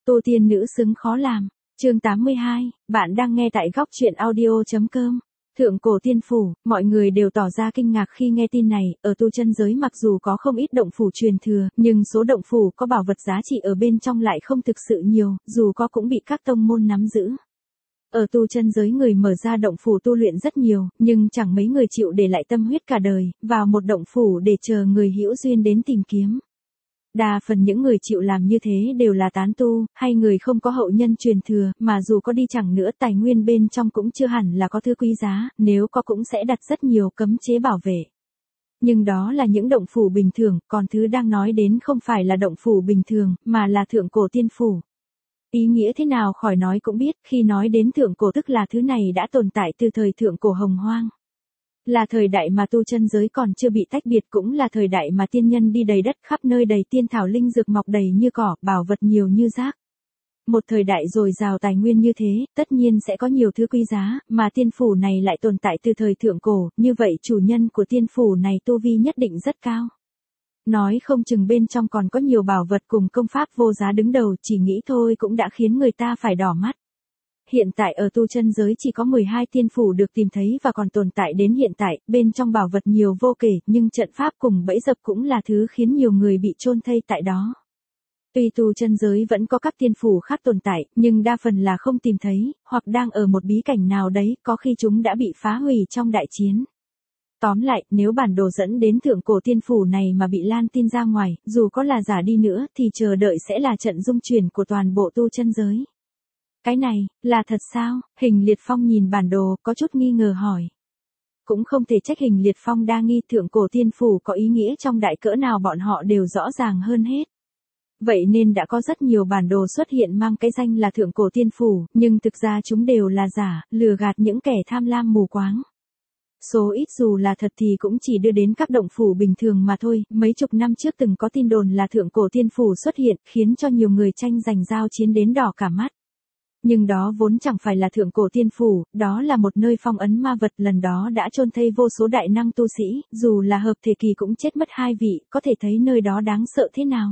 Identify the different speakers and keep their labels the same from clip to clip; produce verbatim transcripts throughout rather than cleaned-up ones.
Speaker 1: Tô tiên nữ xứng khó làm. Chương tám mươi hai, bạn đang nghe tại góc truyện audio.com. Thượng cổ tiên phủ, mọi người đều tỏ ra kinh ngạc khi nghe tin này, ở tu chân giới mặc dù có không ít động phủ truyền thừa, nhưng số động phủ có bảo vật giá trị ở bên trong lại không thực sự nhiều, dù có cũng bị các tông môn nắm giữ. Ở tu chân giới người mở ra động phủ tu luyện rất nhiều, nhưng chẳng mấy người chịu để lại tâm huyết cả đời, vào một động phủ để chờ người hữu duyên đến tìm kiếm. Đa phần những người chịu làm như thế đều là tán tu, hay người không có hậu nhân truyền thừa, mà dù có đi chẳng nữa tài nguyên bên trong cũng chưa hẳn là có thứ quý giá, nếu có cũng sẽ đặt rất nhiều cấm chế bảo vệ. Nhưng đó là những động phủ bình thường, còn thứ đang nói đến không phải là động phủ bình thường, mà là thượng cổ tiên phủ. Ý nghĩa thế nào khỏi nói cũng biết, khi nói đến thượng cổ tức là thứ này đã tồn tại từ thời thượng cổ hồng hoang. Là thời đại mà tu chân giới còn chưa bị tách biệt, cũng là thời đại mà tiên nhân đi đầy đất, khắp nơi đầy tiên thảo linh dược mọc đầy như cỏ, bảo vật nhiều như rác. Một thời đại dồi dào tài nguyên như thế, tất nhiên sẽ có nhiều thứ quý giá, mà tiên phủ này lại tồn tại từ thời thượng cổ, như vậy chủ nhân của tiên phủ này tu vi nhất định rất cao. Nói không chừng bên trong còn có nhiều bảo vật cùng công pháp vô giá đứng đầu, chỉ nghĩ thôi cũng đã khiến người ta phải đỏ mắt. Hiện tại ở tu chân giới chỉ có mười hai tiên phủ được tìm thấy và còn tồn tại đến hiện tại, bên trong bảo vật nhiều vô kể, nhưng trận pháp cùng bẫy dập cũng là thứ khiến nhiều người bị chôn thây tại đó. Tuy tu chân giới vẫn có các tiên phủ khác tồn tại, nhưng đa phần là không tìm thấy, hoặc đang ở một bí cảnh nào đấy, có khi chúng đã bị phá hủy trong đại chiến. Tóm lại, nếu bản đồ dẫn đến thượng cổ tiên phủ này mà bị lan tin ra ngoài, dù có là giả đi nữa thì chờ đợi sẽ là trận dung chuyển của toàn bộ tu chân giới. Cái này, là thật sao? Hình Liệt Phong nhìn bản đồ, có chút nghi ngờ hỏi. Cũng không thể trách Hình Liệt Phong đa nghi, thượng cổ tiên phủ có ý nghĩa trong đại cỡ nào bọn họ đều rõ ràng hơn hết. Vậy nên đã có rất nhiều bản đồ xuất hiện mang cái danh là thượng cổ tiên phủ, nhưng thực ra chúng đều là giả, lừa gạt những kẻ tham lam mù quáng. Số ít dù là thật thì cũng chỉ đưa đến các động phủ bình thường mà thôi. Mấy chục năm trước từng có tin đồn là thượng cổ tiên phủ xuất hiện, khiến cho nhiều người tranh giành giao chiến đến đỏ cả mắt. Nhưng đó vốn chẳng phải là thượng cổ tiên phủ, đó là một nơi phong ấn ma vật, lần đó đã chôn thây vô số đại năng tu sĩ, dù là hợp thể kỳ cũng chết mất hai vị, có thể thấy nơi đó đáng sợ thế nào.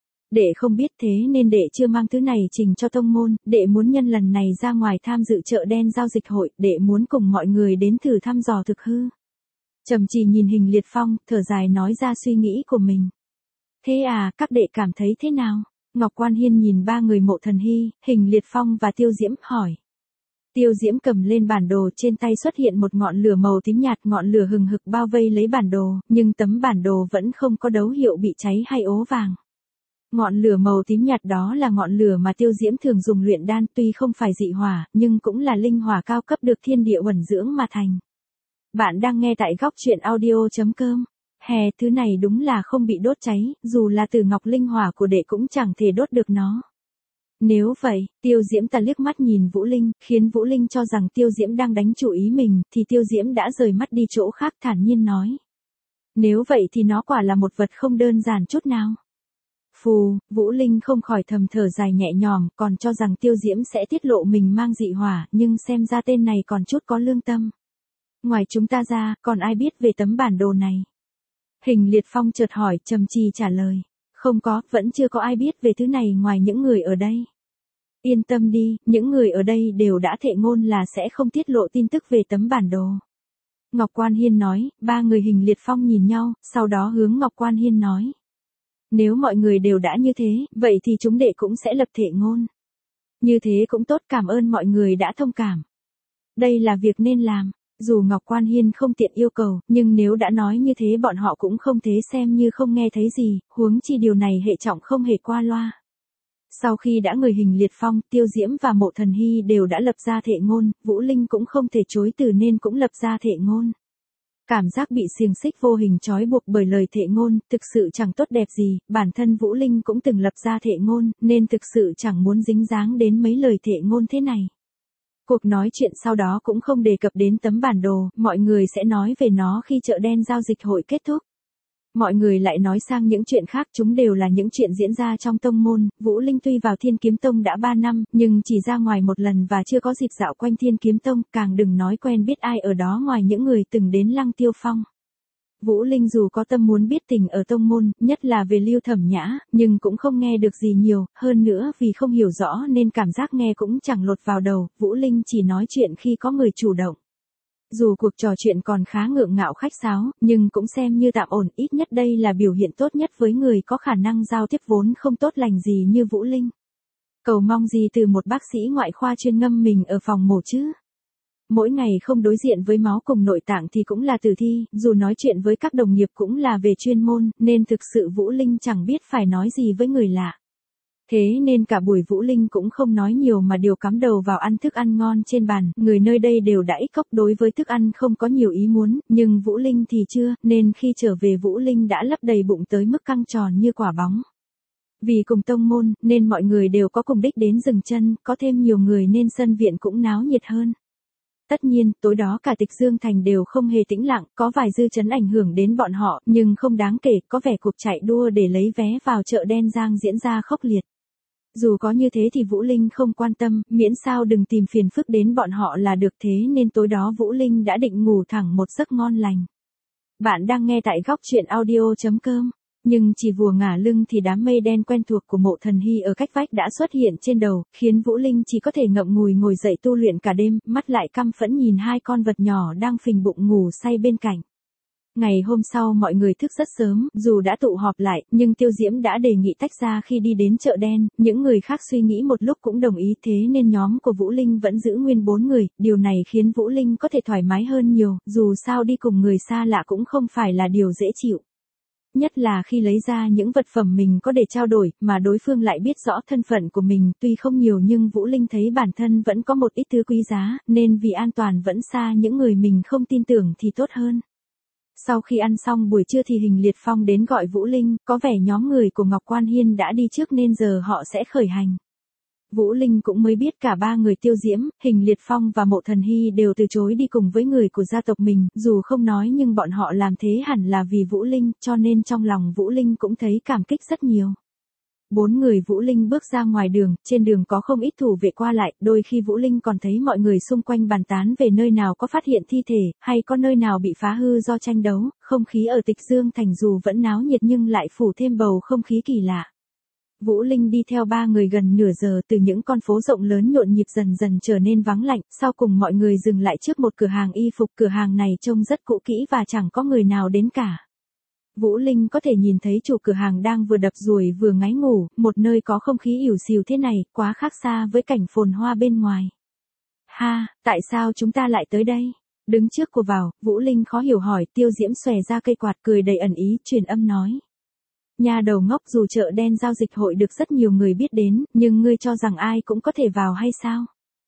Speaker 1: Đệ không biết thế nên đệ chưa mang thứ này trình cho tông môn, đệ muốn nhân lần này ra ngoài tham dự chợ đen giao dịch hội, đệ muốn cùng mọi người đến thử thăm dò thực hư. Trầm Trì nhìn Hình Liệt Phong, thở dài nói ra suy nghĩ của mình. Thế à, các đệ cảm thấy thế nào? Ngọc Quan Hiên nhìn ba người Mộ Thần Hy, Hình Liệt Phong và Tiêu Diễm, hỏi. Tiêu Diễm cầm lên bản đồ, trên tay xuất hiện một ngọn lửa màu tím nhạt, ngọn lửa hừng hực bao vây lấy bản đồ, nhưng tấm bản đồ vẫn không có dấu hiệu bị cháy hay ố vàng. Ngọn lửa màu tím nhạt đó là ngọn lửa mà Tiêu Diễm thường dùng luyện đan, tuy không phải dị hỏa, nhưng cũng là linh hỏa cao cấp được thiên địa uẩn dưỡng mà thành. Bạn đang nghe tại góc truyện audio.com. Hè, thứ này đúng là không bị đốt cháy, dù là từ ngọc linh hỏa của đệ cũng chẳng thể đốt được nó. Nếu vậy, Tiêu Diễm ta liếc mắt nhìn Vũ Linh, khiến Vũ Linh cho rằng Tiêu Diễm đang đánh chủ ý mình, thì Tiêu Diễm đã rời mắt đi chỗ khác, thản nhiên nói. Nếu vậy thì nó quả là một vật không đơn giản chút nào. Phù, Vũ Linh không khỏi thầm thở dài nhẹ nhõm, còn cho rằng Tiêu Diễm sẽ tiết lộ mình mang dị hỏa, nhưng xem ra tên này còn chút có lương tâm. Ngoài chúng ta ra, còn ai biết về tấm bản đồ này? Hình Liệt Phong chợt hỏi, Trầm Trì trả lời. Không có, vẫn chưa có ai biết về thứ này ngoài những người ở đây. Yên tâm đi, những người ở đây đều đã thệ ngôn là sẽ không tiết lộ tin tức về tấm bản đồ. Ngọc Quan Hiên nói, ba người Hình Liệt Phong nhìn nhau, sau đó hướng Ngọc Quan Hiên nói. Nếu mọi người đều đã như thế, vậy thì chúng đệ cũng sẽ lập thệ ngôn. Như thế cũng tốt, cảm ơn mọi người đã thông cảm. Đây là việc nên làm. Dù Ngọc Quan Hiên không tiện yêu cầu, nhưng nếu đã nói như thế bọn họ cũng không thế xem như không nghe thấy gì, huống chi điều này hệ trọng không hề qua loa. Sau khi đã người Hình Liệt Phong, Tiêu Diễm và Mộ Thần Hy đều đã lập ra thệ ngôn, Vũ Linh cũng không thể chối từ nên cũng lập ra thệ ngôn. Cảm giác bị xiềng xích vô hình trói buộc bởi lời thệ ngôn, thực sự chẳng tốt đẹp gì, bản thân Vũ Linh cũng từng lập ra thệ ngôn, nên thực sự chẳng muốn dính dáng đến mấy lời thệ ngôn thế này. Cuộc nói chuyện sau đó cũng không đề cập đến tấm bản đồ, mọi người sẽ nói về nó khi chợ đen giao dịch hội kết thúc. Mọi người lại nói sang những chuyện khác, chúng đều là những chuyện diễn ra trong tông môn. Vũ Linh tuy vào Thiên Kiếm Tông đã ba năm, nhưng chỉ ra ngoài một lần và chưa có dịp dạo quanh Thiên Kiếm Tông, càng đừng nói quen biết ai ở đó ngoài những người từng đến Lăng Tiêu Phong. Vũ Linh dù có tâm muốn biết tình ở tông môn, nhất là về Lưu Thẩm Nhã, nhưng cũng không nghe được gì nhiều, hơn nữa vì không hiểu rõ nên cảm giác nghe cũng chẳng lọt vào đầu, Vũ Linh chỉ nói chuyện khi có người chủ động. Dù cuộc trò chuyện còn khá ngượng ngạo khách sáo, nhưng cũng xem như tạm ổn, ít nhất đây là biểu hiện tốt nhất với người có khả năng giao tiếp vốn không tốt lành gì như Vũ Linh. Cầu mong gì từ một bác sĩ ngoại khoa chuyên ngâm mình ở phòng mổ chứ? Mỗi ngày không đối diện với máu cùng nội tạng thì cũng là tử thi, dù nói chuyện với các đồng nghiệp cũng là về chuyên môn, nên thực sự Vũ Linh chẳng biết phải nói gì với người lạ. Thế nên cả buổi Vũ Linh cũng không nói nhiều mà điều cắm đầu vào ăn thức ăn ngon trên bàn, người nơi đây đều đã ít cốc đối với thức ăn không có nhiều ý muốn, nhưng Vũ Linh thì chưa, nên khi trở về Vũ Linh đã lấp đầy bụng tới mức căng tròn như quả bóng. Vì cùng tông môn, nên mọi người đều có cùng đích đến dừng chân, có thêm nhiều người nên sân viện cũng náo nhiệt hơn. Tất nhiên, tối đó cả Tịch Dương Thành đều không hề tĩnh lặng, có vài dư chấn ảnh hưởng đến bọn họ, nhưng không đáng kể, có vẻ cuộc chạy đua để lấy vé vào chợ đen Giang diễn ra khốc liệt. Dù có như thế thì Vũ Linh không quan tâm, miễn sao đừng tìm phiền phức đến bọn họ là được, thế nên tối đó Vũ Linh đã định ngủ thẳng một giấc ngon lành. Bạn đang nghe tại góc truyện audio chấm com. Nhưng chỉ vừa ngả lưng thì đám mây đen quen thuộc của Mộ Thần Hy ở cách vách đã xuất hiện trên đầu, khiến Vũ Linh chỉ có thể ngậm ngùi ngồi dậy tu luyện cả đêm, mắt lại căm phẫn nhìn hai con vật nhỏ đang phình bụng ngủ say bên cạnh. Ngày hôm sau mọi người thức rất sớm, dù đã tụ họp lại, nhưng Tiêu Diễm đã đề nghị tách ra khi đi đến chợ đen, những người khác suy nghĩ một lúc cũng đồng ý, thế nên nhóm của Vũ Linh vẫn giữ nguyên bốn người, điều này khiến Vũ Linh có thể thoải mái hơn nhiều, dù sao đi cùng người xa lạ cũng không phải là điều dễ chịu. Nhất là khi lấy ra những vật phẩm mình có để trao đổi, mà đối phương lại biết rõ thân phận của mình, tuy không nhiều nhưng Vũ Linh thấy bản thân vẫn có một ít thứ quý giá, nên vì an toàn vẫn xa những người mình không tin tưởng thì tốt hơn. Sau khi ăn xong buổi trưa thì Hình Liệt Phong đến gọi Vũ Linh, có vẻ nhóm người của Ngọc Quan Hiên đã đi trước nên giờ họ sẽ khởi hành. Vũ Linh cũng mới biết cả ba người Tiêu Diễm, Hình Liệt Phong và Mộ Thần Hy đều từ chối đi cùng với người của gia tộc mình, dù không nói nhưng bọn họ làm thế hẳn là vì Vũ Linh, cho nên trong lòng Vũ Linh cũng thấy cảm kích rất nhiều. Bốn người Vũ Linh bước ra ngoài đường, trên đường có không ít thủ vệ qua lại, đôi khi Vũ Linh còn thấy mọi người xung quanh bàn tán về nơi nào có phát hiện thi thể, hay có nơi nào bị phá hư do tranh đấu, không khí ở Tịch Dương Thành dù vẫn náo nhiệt nhưng lại phủ thêm bầu không khí kỳ lạ. Vũ Linh đi theo ba người gần nửa giờ, từ những con phố rộng lớn nhộn nhịp dần dần trở nên vắng lạnh, sau cùng mọi người dừng lại trước một cửa hàng y phục, cửa hàng này trông rất cũ kỹ và chẳng có người nào đến cả. Vũ Linh có thể nhìn thấy chủ cửa hàng đang vừa đập ruồi vừa ngáy ngủ, một nơi có không khí ỉu xìu thế này, quá khác xa với cảnh phồn hoa bên ngoài. Ha, tại sao chúng ta lại tới đây? Đứng trước cô vào, Vũ Linh khó hiểu hỏi, Tiêu Diễm xòe ra cây quạt cười đầy ẩn ý, truyền âm nói. Nhà đầu ngốc, dù chợ đen giao dịch hội được rất nhiều người biết đến, nhưng ngươi cho rằng ai cũng có thể vào hay sao?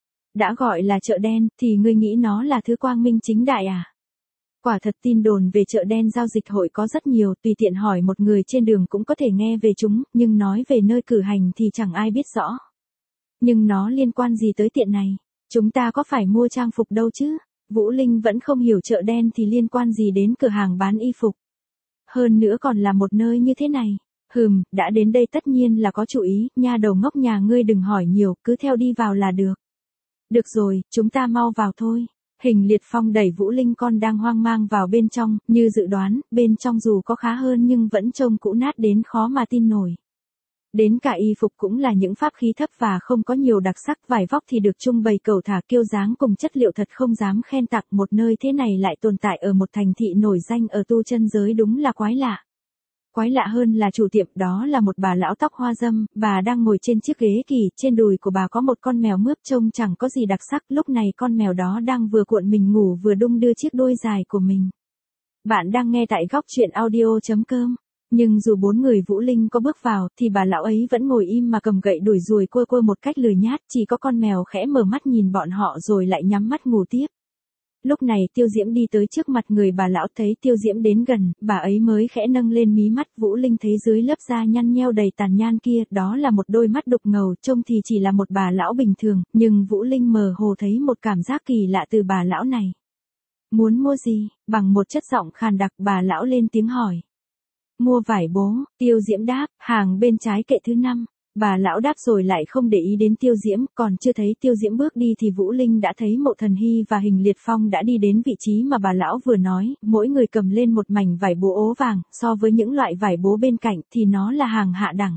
Speaker 1: Đã gọi là chợ đen, thì ngươi nghĩ nó là thứ quang minh chính đại à? Quả thật tin đồn về chợ đen giao dịch hội có rất nhiều, tùy tiện hỏi một người trên đường cũng có thể nghe về chúng, nhưng nói về nơi cử hành thì chẳng ai biết rõ. Nhưng nó liên quan gì tới tiện này? Chúng ta có phải mua trang phục đâu chứ? Vũ Linh vẫn không hiểu chợ đen thì liên quan gì đến cửa hàng bán y phục. Hơn nữa còn là một nơi như thế này. Hừm, đã đến đây tất nhiên là có chủ ý, nha đầu ngốc nhà ngươi đừng hỏi nhiều, cứ theo đi vào là được. Được rồi, chúng ta mau vào thôi. Hình Liệt Phong đẩy Vũ Linh con đang hoang mang vào bên trong, như dự đoán, bên trong dù có khá hơn nhưng vẫn trông cũ nát đến khó mà tin nổi. Đến cả y phục cũng là những pháp khí thấp và không có nhiều đặc sắc, vải vóc thì được trưng bày cầu thả kiêu dáng cùng chất liệu thật không dám khen tặng, một nơi thế này lại tồn tại ở một thành thị nổi danh ở tu chân giới đúng là quái lạ. Quái lạ hơn là chủ tiệm đó là một bà lão tóc hoa râm, bà đang ngồi trên chiếc ghế kỳ, trên đùi của bà có một con mèo mướp trông chẳng có gì đặc sắc, lúc này con mèo đó đang vừa cuộn mình ngủ vừa đung đưa chiếc đuôi dài của mình. Bạn đang nghe tại góc truyện audio chấm com. Nhưng dù bốn người Vũ Linh có bước vào, thì bà lão ấy vẫn ngồi im mà cầm gậy đuổi ruồi quơ quơ một cách lười nhát, chỉ có con mèo khẽ mở mắt nhìn bọn họ rồi lại nhắm mắt ngủ tiếp. Lúc này Tiêu Diễm đi tới trước mặt người bà lão, thấy Tiêu Diễm đến gần, bà ấy mới khẽ nâng lên mí mắt. Vũ Linh thấy dưới lớp da nhăn nheo đầy tàn nhan kia, đó là một đôi mắt đục ngầu, trông thì chỉ là một bà lão bình thường, nhưng Vũ Linh mơ hồ thấy một cảm giác kỳ lạ từ bà lão này. Muốn mua gì? Bằng một chất giọng khàn đặc bà lão lên tiếng hỏi. Mua vải bố, Tiêu Diễm đáp, hàng bên trái kệ thứ năm. Bà lão đáp rồi lại không để ý đến Tiêu Diễm, còn chưa thấy Tiêu Diễm bước đi thì Vũ Linh đã thấy Mộ Thần Hy và Hình Liệt Phong đã đi đến vị trí mà bà lão vừa nói, mỗi người cầm lên một mảnh vải bố ố vàng, so với những loại vải bố bên cạnh thì nó là hàng hạ đẳng.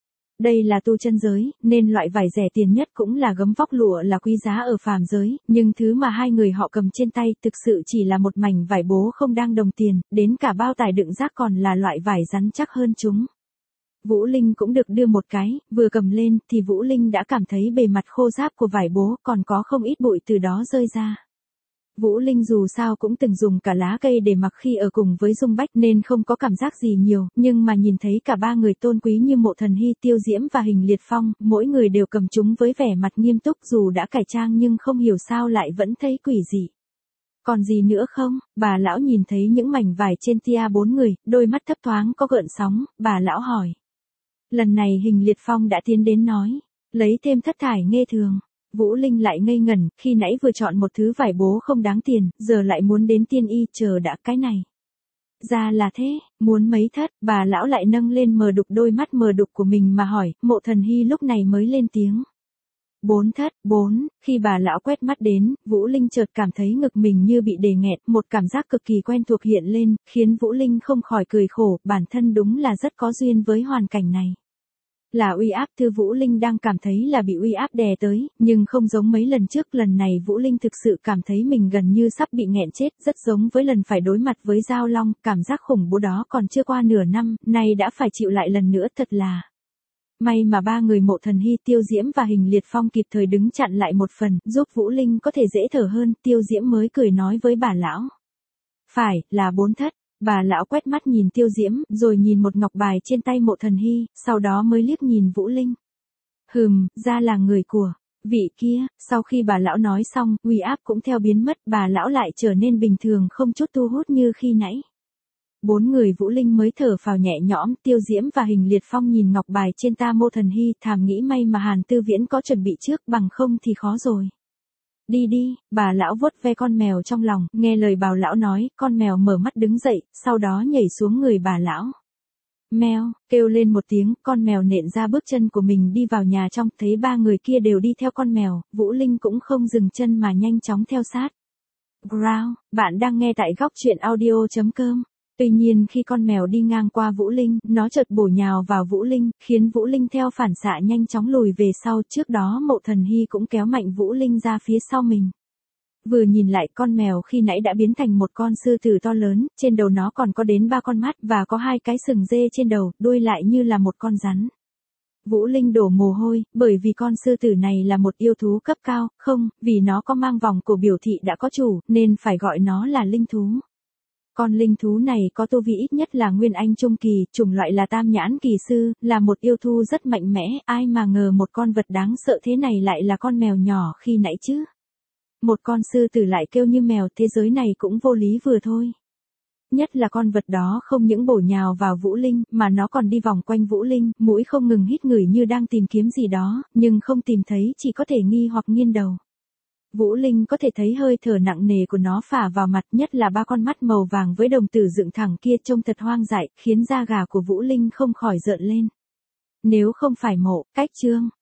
Speaker 1: Đây là tu chân giới, nên loại vải rẻ tiền nhất cũng là gấm vóc lụa là quý giá ở phàm giới, nhưng thứ mà hai người họ cầm trên tay thực sự chỉ là một mảnh vải bố không đang đồng tiền, đến cả bao tải đựng rác còn là loại vải rắn chắc hơn chúng. Vũ Linh cũng được đưa một cái, vừa cầm lên thì Vũ Linh đã cảm thấy bề mặt khô ráp của vải bố còn có không ít bụi từ đó rơi ra. Vũ Linh dù sao cũng từng dùng cả lá cây để mặc khi ở cùng với Dung Bách nên không có cảm giác gì nhiều, nhưng mà nhìn thấy cả ba người tôn quý như Mộ Thần Hy, Tiêu Diễm và Hình Liệt Phong, mỗi người đều cầm chúng với vẻ mặt nghiêm túc dù đã cải trang nhưng không hiểu sao lại vẫn thấy quỷ dị. Còn gì nữa không? Bà lão nhìn thấy những mảnh vải trên tia bốn người, đôi mắt thấp thoáng có gợn sóng, bà lão hỏi. Lần này Hình Liệt Phong đã tiến đến nói, lấy thêm thất thải nghê thường. Vũ Linh lại ngây ngẩn, khi nãy vừa chọn một thứ vải bố không đáng tiền, giờ lại muốn đến tiên y, chờ đã, cái này. Ra là thế, muốn mấy thất, bà lão lại nâng lên mờ đục đôi mắt mờ đục của mình mà hỏi, Mộ Thần Hy lúc này mới lên tiếng. Bốn thất, bốn, khi bà lão quét mắt đến, Vũ Linh chợt cảm thấy ngực mình như bị đề nghẹt, một cảm giác cực kỳ quen thuộc hiện lên, khiến Vũ Linh không khỏi cười khổ, bản thân đúng là rất có duyên với hoàn cảnh này. Là uy áp, Thư Vũ Linh đang cảm thấy là bị uy áp đè tới, nhưng không giống mấy lần trước, lần này Vũ Linh thực sự cảm thấy mình gần như sắp bị nghẹn chết, rất giống với lần phải đối mặt với Giao Long, cảm giác khủng bố đó còn chưa qua nửa năm, nay đã phải chịu lại lần nữa, thật là. May mà ba người Mộ Thần Hy, Tiêu Diễm và Hình Liệt Phong kịp thời đứng chặn lại một phần, giúp Vũ Linh có thể dễ thở hơn, Tiêu Diễm mới cười nói với bà lão. Phải, là bốn thất. Bà lão quét mắt nhìn Tiêu Diễm, rồi nhìn một ngọc bài trên tay Mộ Thần Hy, sau đó mới liếc nhìn Vũ Linh. Hừm, ra là người của vị kia. Sau khi bà lão nói xong, uy áp cũng theo biến mất, bà lão lại trở nên bình thường không chút thu hút như khi nãy. Bốn người Vũ Linh mới thở phào nhẹ nhõm, Tiêu Diễm và Hình Liệt Phong nhìn ngọc bài trên ta Mộ Thần Hy, thầm nghĩ may mà Hàn Tư Viễn có chuẩn bị trước, bằng không thì khó rồi. Đi đi, bà lão vuốt ve con mèo trong lòng, nghe lời bà lão nói, con mèo mở mắt đứng dậy, sau đó nhảy xuống người bà lão. Mèo, kêu lên một tiếng, con mèo nện ra bước chân của mình đi vào nhà trong, thấy ba người kia đều đi theo con mèo, Vũ Linh cũng không dừng chân mà nhanh chóng theo sát. Ground, bạn đang nghe tại góc truyện audio chấm com. Tuy nhiên khi con mèo đi ngang qua Vũ Linh, nó chợt bổ nhào vào Vũ Linh, khiến Vũ Linh theo phản xạ nhanh chóng lùi về sau, trước đó Mộ Thần Hy cũng kéo mạnh Vũ Linh ra phía sau mình. Vừa nhìn lại, con mèo khi nãy đã biến thành một con sư tử to lớn, trên đầu nó còn có đến ba con mắt và có hai cái sừng dê trên đầu, đuôi lại như là một con rắn. Vũ Linh đổ mồ hôi, bởi vì con sư tử này là một yêu thú cấp cao, không, vì nó có mang vòng cổ biểu thị đã có chủ, nên phải gọi nó là linh thú. Con linh thú này có tu vi ít nhất là Nguyên Anh Trung Kỳ, chủng loại là Tam Nhãn Kỳ Sư, là một yêu thú rất mạnh mẽ, ai mà ngờ một con vật đáng sợ thế này lại là con mèo nhỏ khi nãy chứ. Một con sư tử lại kêu như mèo, thế giới này cũng vô lý vừa thôi. Nhất là con vật đó không những bổ nhào vào Vũ Linh, mà nó còn đi vòng quanh Vũ Linh, mũi không ngừng hít ngửi như đang tìm kiếm gì đó, nhưng không tìm thấy, chỉ có thể nghi hoặc nghiêng đầu. Vũ Linh có thể thấy hơi thở nặng nề của nó phả vào mặt, nhất là ba con mắt màu vàng với đồng tử dựng thẳng kia trông thật hoang dại, khiến da gà của Vũ Linh không khỏi rợn lên. Nếu không phải Mộ, Cách Trương,